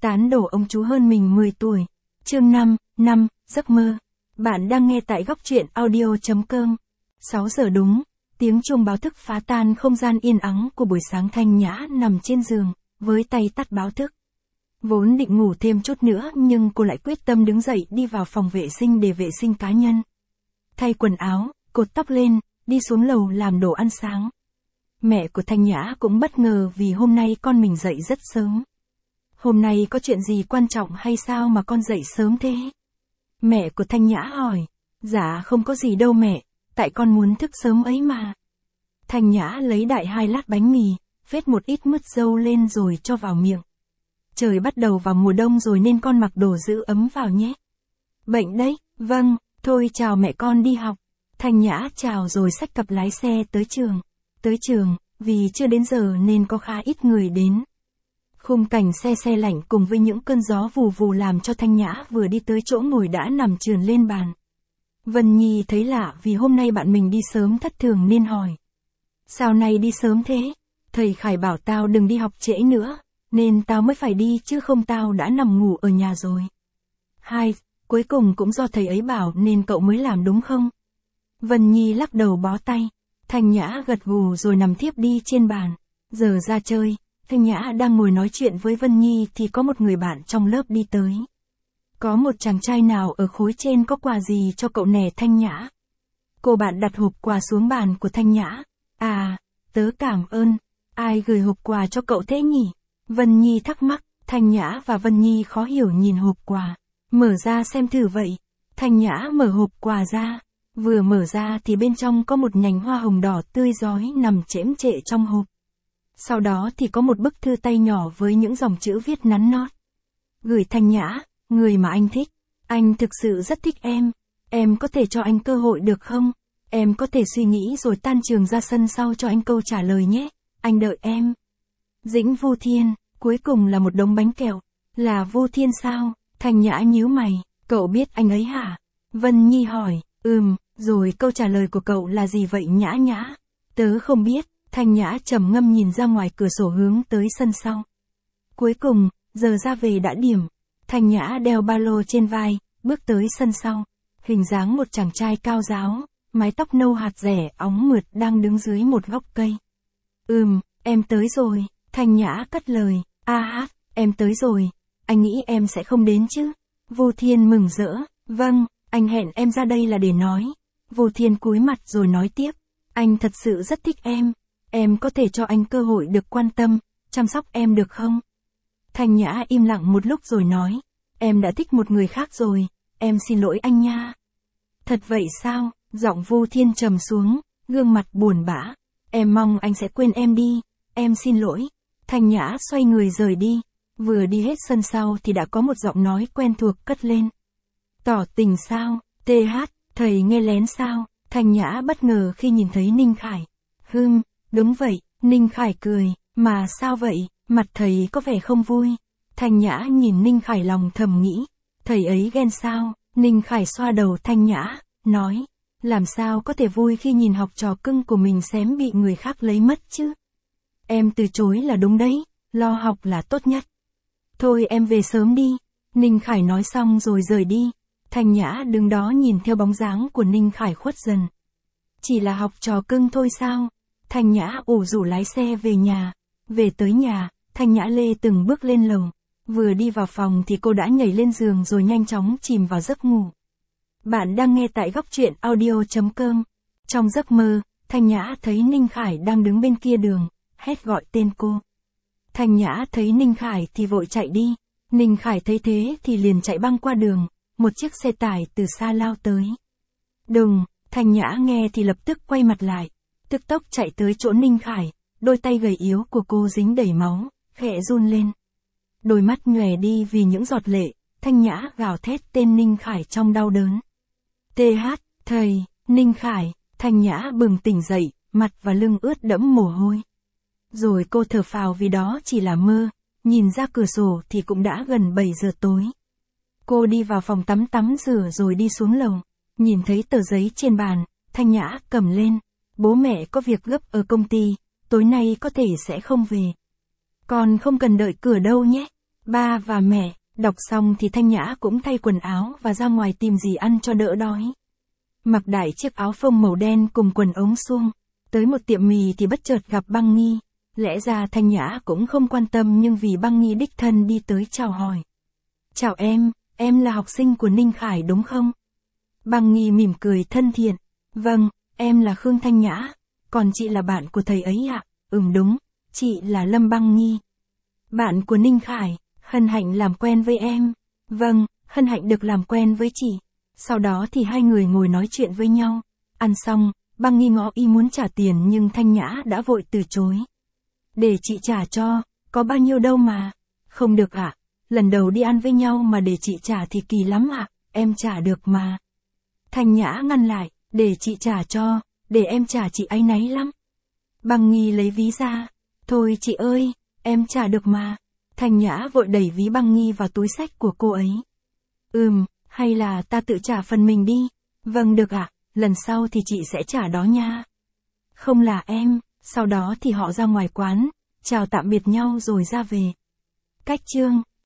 Tán đổ ông chú hơn mình 10 tuổi. Chương 5, giấc mơ. Bạn đang nghe tại góc truyện audio.com. 6 giờ đúng, tiếng chuông báo thức phá tan không gian yên ắng của buổi sáng. Thanh Nhã nằm trên giường, với tay tắt báo thức. Vốn định ngủ thêm chút nữa nhưng cô lại quyết tâm đứng dậy đi vào phòng vệ sinh để vệ sinh cá nhân. Thay quần áo, cột tóc lên, đi xuống lầu làm đồ ăn sáng. Mẹ của Thanh Nhã cũng bất ngờ vì hôm nay con mình dậy rất sớm. Hôm nay có chuyện gì quan trọng hay sao mà con dậy sớm thế? Mẹ của Thanh Nhã hỏi. Dạ không có gì đâu mẹ, tại con muốn thức sớm ấy mà. Thanh Nhã lấy đại 2 lát bánh mì, phết một ít mứt dâu lên rồi cho vào miệng. Trời bắt đầu vào mùa đông rồi nên con mặc đồ giữ ấm vào nhé. Bệnh đấy, vâng, thôi chào mẹ con đi học. Thanh Nhã chào rồi xách cặp lái xe tới trường. Tới trường, vì chưa đến giờ nên có khá ít người đến. Khung cảnh se lạnh cùng với những cơn gió vù vù làm cho Thanh Nhã vừa đi tới chỗ ngồi đã nằm chườn lên bàn. Vân Nhi thấy lạ vì hôm nay bạn mình đi sớm thất thường nên hỏi. Sao nay đi sớm thế? Thầy Khải bảo tao đừng đi học trễ nữa, nên tao mới phải đi chứ không tao đã nằm ngủ ở nhà rồi. Cuối cùng cũng do thầy ấy bảo nên cậu mới làm đúng không? Vân Nhi lắc đầu bó tay. Thanh Nhã gật gù rồi nằm thiếp đi trên bàn. Giờ ra chơi, Thanh Nhã đang ngồi nói chuyện với Vân Nhi thì có một người bạn trong lớp đi tới. Có một chàng trai nào ở khối trên có quà gì cho cậu nè Thanh Nhã? Cô bạn đặt hộp quà xuống bàn của Thanh Nhã. À, tớ cảm ơn. Ai gửi hộp quà cho cậu thế nhỉ? Vân Nhi thắc mắc. Thanh Nhã và Vân Nhi khó hiểu nhìn hộp quà. Mở ra xem thử vậy. Thanh Nhã mở hộp quà ra. Vừa mở ra thì bên trong có một nhành hoa hồng đỏ tươi rói nằm chễm chệ trong hộp. Sau đó thì có một bức thư tay nhỏ với những dòng chữ viết nắn nót. Gửi Thanh Nhã, người mà anh thích. Anh thực sự rất thích em. Em có thể cho anh cơ hội được không? Em có thể suy nghĩ rồi tan trường ra sân sau cho anh câu trả lời nhé. Anh đợi em. Dĩnh Vu Thiên, cuối cùng là một đống bánh kẹo. Là Vu Thiên sao? Thanh Nhã nhíu mày. Cậu biết anh ấy hả? Vân Nhi hỏi. Rồi câu trả lời của cậu là gì vậy Nhã Nhã? Tớ không biết. Thanh Nhã trầm ngâm nhìn ra ngoài cửa sổ hướng tới sân sau. Cuối cùng, giờ ra về đã điểm. Thanh Nhã đeo ba lô trên vai, bước tới sân sau. Hình dáng một chàng trai cao ráo, mái tóc nâu hạt rẻ óng mượt đang đứng dưới một gốc cây. Em tới rồi. Thanh Nhã cất lời. Em tới rồi. Anh nghĩ em sẽ không đến chứ? Vu Thiên mừng rỡ. Vâng, anh hẹn em ra đây là để nói. Vu Thiên cúi mặt rồi nói tiếp. Anh thật sự rất thích em. Em có thể cho anh cơ hội được quan tâm, chăm sóc em được không? Thanh Nhã im lặng một lúc rồi nói. Em đã thích một người khác rồi, em xin lỗi anh nha. Thật vậy sao? Giọng Vu Thiên trầm xuống, gương mặt buồn bã. Em mong anh sẽ quên em đi, em xin lỗi. Thanh Nhã xoay người rời đi. Vừa đi hết sân sau thì đã có một giọng nói quen thuộc cất lên. Tỏ tình sao? Thầy nghe lén sao? Thanh Nhã bất ngờ khi nhìn thấy Ninh Khải. Đúng vậy, Ninh Khải cười. Mà sao vậy? Mặt thầy có vẻ không vui. Thanh Nhã nhìn Ninh Khải lòng thầm nghĩ. Thầy ấy ghen sao? Ninh Khải xoa đầu Thanh Nhã, nói. Làm sao có thể vui khi nhìn học trò cưng của mình xém bị người khác lấy mất chứ? Em từ chối là đúng đấy, lo học là tốt nhất. Thôi em về sớm đi. Ninh Khải nói xong rồi rời đi. Thanh Nhã đứng đó nhìn theo bóng dáng của Ninh Khải khuất dần. Chỉ là học trò cưng thôi sao? Thanh Nhã ủ rũ lái xe về nhà. Về tới nhà, Thanh Nhã lê từng bước lên lầu. Vừa đi vào phòng thì cô đã nhảy lên giường rồi nhanh chóng chìm vào giấc ngủ. Bạn đang nghe tại góc truyện audio.com. Trong giấc mơ, Thanh Nhã thấy Ninh Khải đang đứng bên kia đường, hét gọi tên cô. Thanh Nhã thấy Ninh Khải thì vội chạy đi. Ninh Khải thấy thế thì liền chạy băng qua đường. Một chiếc xe tải từ xa lao tới. Đùng, Thanh Nhã nghe thì lập tức quay mặt lại. Tức tốc chạy tới chỗ Ninh Khải. Đôi tay gầy yếu của cô dính đầy máu, khẽ run lên. Đôi mắt nhòe đi vì những giọt lệ. Thanh Nhã gào thét tên Ninh Khải trong đau đớn. Thầy, Ninh Khải. Thanh Nhã bừng tỉnh dậy, mặt và lưng ướt đẫm mồ hôi. Rồi cô thở phào vì đó chỉ là mơ. Nhìn ra cửa sổ thì cũng đã gần 7 giờ tối. Cô đi vào phòng tắm rửa rồi đi xuống lầu. Nhìn thấy tờ giấy trên bàn, Thanh Nhã cầm lên. Bố mẹ có việc gấp ở công ty, tối nay có thể sẽ không về. Con không cần đợi cửa đâu nhé. Ba và mẹ, đọc xong thì Thanh Nhã cũng thay quần áo và ra ngoài tìm gì ăn cho đỡ đói. Mặc đại chiếc áo phông màu đen cùng quần ống suông, tới một tiệm mì thì bất chợt gặp Băng Nghi. Lẽ ra Thanh Nhã cũng không quan tâm nhưng vì Băng Nghi đích thân đi tới chào hỏi. Chào em là học sinh của Ninh Khải đúng không? Băng Nghi mỉm cười thân thiện. Vâng, em là Khương Thanh Nhã, còn chị là bạn của thầy ấy ạ. Đúng, chị là Lâm Băng Nghi. Bạn của Ninh Khải, hân hạnh làm quen với em. Vâng, hân hạnh được làm quen với chị. Sau đó thì hai người ngồi nói chuyện với nhau. Ăn xong, Băng Nghi ngỏ ý muốn trả tiền nhưng Thanh Nhã đã vội từ chối. Để chị trả cho, có bao nhiêu đâu mà. Không được ạ, lần đầu đi ăn với nhau mà để chị trả thì kỳ lắm ạ, em trả được mà. Thanh Nhã ngăn lại, để chị trả cho, để em trả chị áy náy lắm. Băng Nghi lấy ví ra. Thôi chị ơi, em trả được mà. Thanh Nhã vội đẩy ví Băng Nghi vào túi xách của cô ấy. Hay là ta tự trả phần mình đi. Vâng được ạ, lần sau thì chị sẽ trả đó nha. Không là em. Sau đó thì họ ra ngoài quán, chào tạm biệt nhau rồi ra về. Cách chương